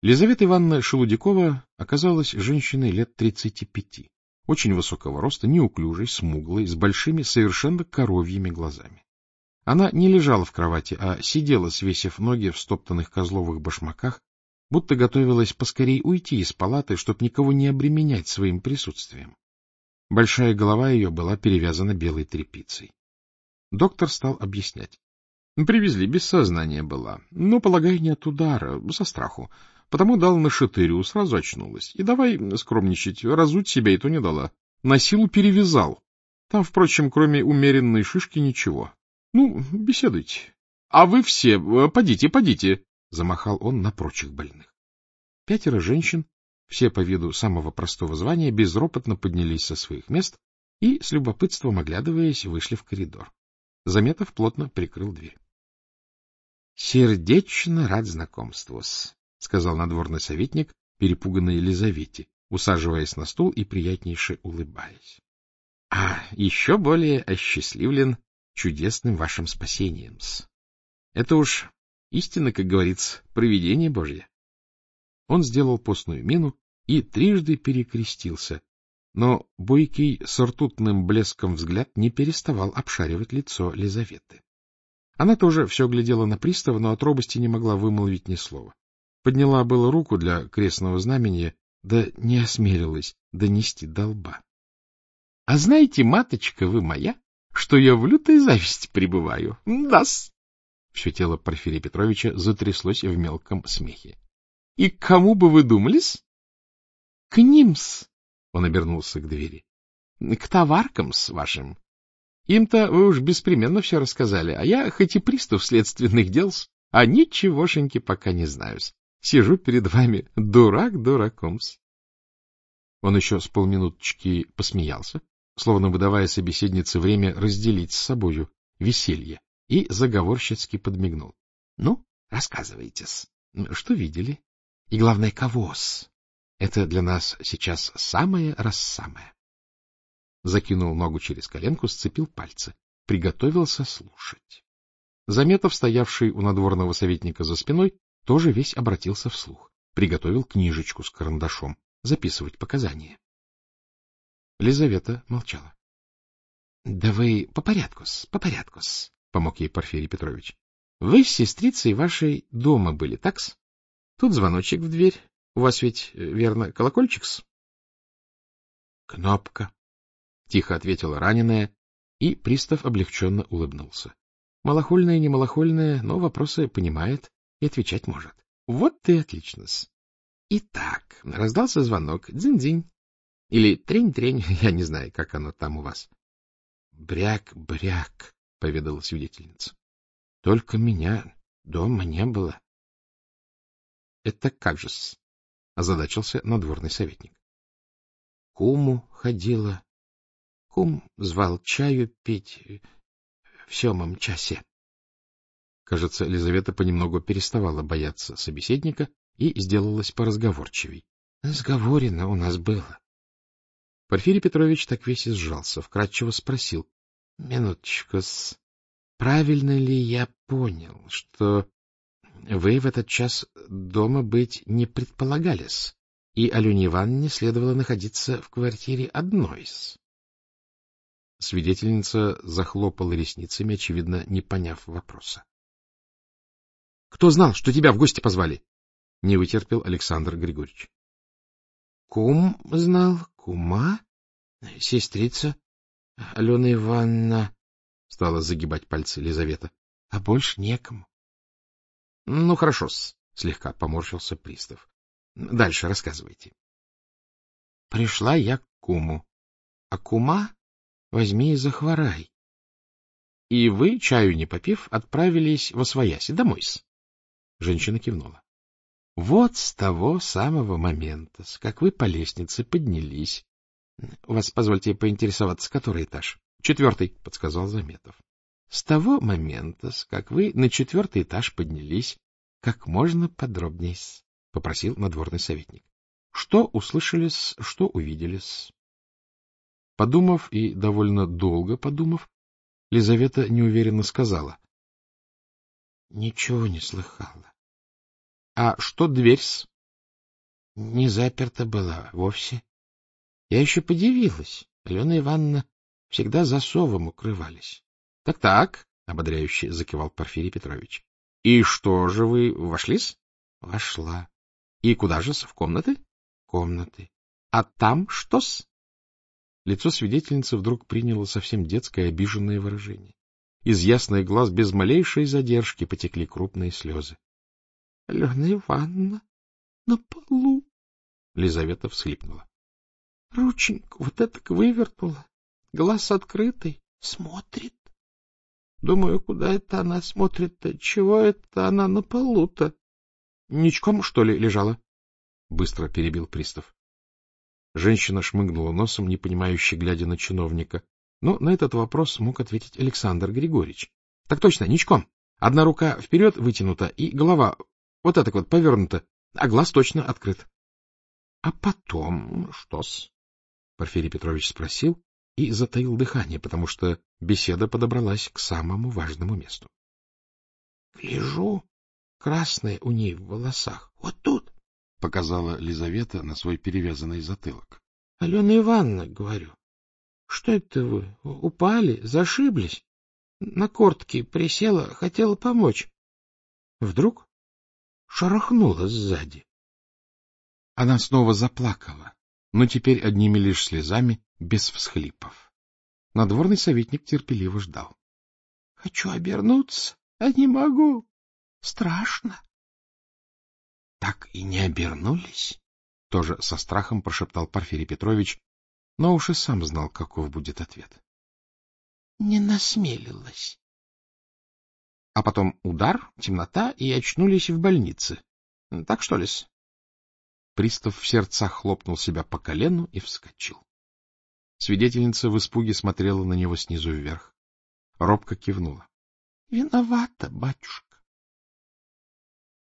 Лизавета Ивановна Шелудякова оказалась женщиной лет 35, очень высокого роста, неуклюжей, смуглой, с большими, совершенно коровьими глазами. Она не лежала в кровати, а сидела, свесив ноги в стоптанных козловых башмаках, будто готовилась поскорей уйти из палаты, чтобы никого не обременять своим присутствием. Большая голова ее была перевязана белой тряпицей. Доктор стал объяснять. Привезли, без сознания была, но, полагаю, не от удара, со страху. Потому дал на шатырю, сразу очнулась. И давай скромничать, разуть себя и то не дала. На силу перевязал. Там, впрочем, кроме умеренной шишки, ничего. Ну, беседуйте. А вы все, подите, — замахал он на прочих больных. 5 женщин, все по виду самого простого звания, безропотно поднялись со своих мест и, с любопытством оглядываясь, вышли в коридор. Заметов плотно прикрыл дверь. — Сердечно рад знакомству-с, — сказал надворный советник, перепуганной Елизавете, усаживаясь на стул и приятнейше улыбаясь. — А еще более осчастливлен чудесным вашим спасением-с. Это уж истина, как говорится, провидение Божье. Он сделал постную мину и трижды перекрестился, но бойкий с ртутным блеском взгляд не переставал обшаривать лицо Лизаветы. Она тоже все глядела на пристава, но от робости не могла вымолвить ни слова. Подняла было руку для крестного знамения, да не осмелилась донести до лба. — А знаете, маточка вы моя, что я в лютой зависти пребываю? Да-с! Все тело Порфирия Петровича затряслось в мелком смехе. — И к кому бы вы думались? — К ним-с! — он обернулся к двери. — К товаркам-с вашим. Им-то вы уж беспременно все рассказали, а я, хоть и пристав следственных дел, а ничегошеньки пока не знаю-с. Сижу перед вами, дурак дураком-с. Он еще с полминуточки посмеялся, словно выдавая собеседнице время разделить с собою веселье, и заговорщицки подмигнул. — Ну, рассказывайте-с. Что видели? И, главное, кого-с? Это для нас сейчас самое-рассамое. Закинул ногу через коленку, сцепил пальцы, приготовился слушать. Заметов, стоявший у надворного советника за спиной, тоже весь обратился вслух, приготовил книжечку с карандашом, записывать показания. Лизавета молчала. — Да вы по порядку-с, — помог ей Порфирий Петрович. — Вы с сестрицей вашей дома были, так-с? Тут звоночек в дверь. У вас ведь, верно, колокольчик-с? — Кнопка, — тихо ответила раненая, и пристав облегченно улыбнулся. Малохольная, не малохольная, но вопросы понимает и отвечать может. Вот ты отлично-с. Итак, раздался звонок. Дзынь-дзынь. Или трень-трень, я не знаю, как оно там у вас. Бряк-бряк, — поведала свидетельница. Только меня дома не было. Это как же-с? — озадачился надворный советник. Куму ходила. Кум звал чаю пить в 7 часе. Кажется, Лизавета понемногу переставала бояться собеседника и сделалась поразговорчивей. — Сговорено у нас было. Порфирий Петрович так весь и сжался, вкратчиво спросил. — Минуточку-с. Правильно ли я понял, что вы в этот час дома быть не предполагали-с, и Алене Ивановне следовало находиться в квартире одной-с? Свидетельница захлопала ресницами, очевидно, не поняв вопроса. — Кто знал, что тебя в гости позвали? — не вытерпел Александр Григорьевич. — Кум знал, кума, сестрица, Алена Ивановна, — стала загибать пальцы Лизавета, — а больше некому. — Ну, хорошо-с, — слегка поморщился пристав. — Дальше рассказывайте. — Пришла я к куму, а кума возьми и захворай. И вы, чаю не попив, отправились восвояси домой-с. Женщина кивнула. — Вот с того самого момента, как вы по лестнице поднялись. У вас, позвольте поинтересоваться, который этаж? — 4, — подсказал Заметов. — С того момента, как вы на 4 этаж поднялись, как можно подробней, — попросил надворный советник. — Что услышали-с, что увидели-с? Подумав и довольно долго подумав, Лизавета неуверенно сказала. — Ничего не слыхала. — А что дверь-с? Не заперта была вовсе. Я еще подивилась. Алена Ивановна всегда засовом укрывались. Так — Так-так, — ободряюще закивал Порфирий Петрович. — И что же вы вошли-с? — Вошла. — И куда же-с? В комнаты? — Комнаты. — А там что-с? Лицо свидетельницы вдруг приняло совсем детское обиженное выражение. Из ясных глаз без малейшей задержки потекли крупные слезы. — Алена Ивановна на полу. Лизавета всхлипнула. — Рученьку вот этак вывертнула, глаз открытый, смотрит. Думаю, куда это она смотрит-то? Чего это она на полу-то? — Ничком, что ли, лежала? — быстро перебил пристав. Женщина шмыгнула носом, непонимающе глядя на чиновника, но на этот вопрос мог ответить Александр Григорьевич. — Так точно, ничком. Одна рука вперед вытянута, и голова вот так вот повернута, а глаз точно открыт. — А потом что-с? — Порфирий Петрович спросил и затаил дыхание, потому что беседа подобралась к самому важному месту. — Гляжу, красное у ней в волосах. Вот тут, — показала Лизавета на свой перевязанный затылок. — Алена Ивановна, говорю, что это вы? Упали, зашиблись? На кортки присела, хотела помочь. Вдруг шарахнула сзади. Она снова заплакала, но теперь одними лишь слезами, без всхлипов. Надворный советник терпеливо ждал. — Хочу обернуться, а не могу. Страшно. — Так и не обернулись? — тоже со страхом прошептал Порфирий Петрович, но уж и сам знал, каков будет ответ. — Не насмелилась. А потом удар, темнота, и очнулись в больнице. Так что ли-с? Пристав в сердцах хлопнул себя по колену и вскочил. Свидетельница в испуге смотрела на него снизу вверх. Робко кивнула. — Виновата, батюшка.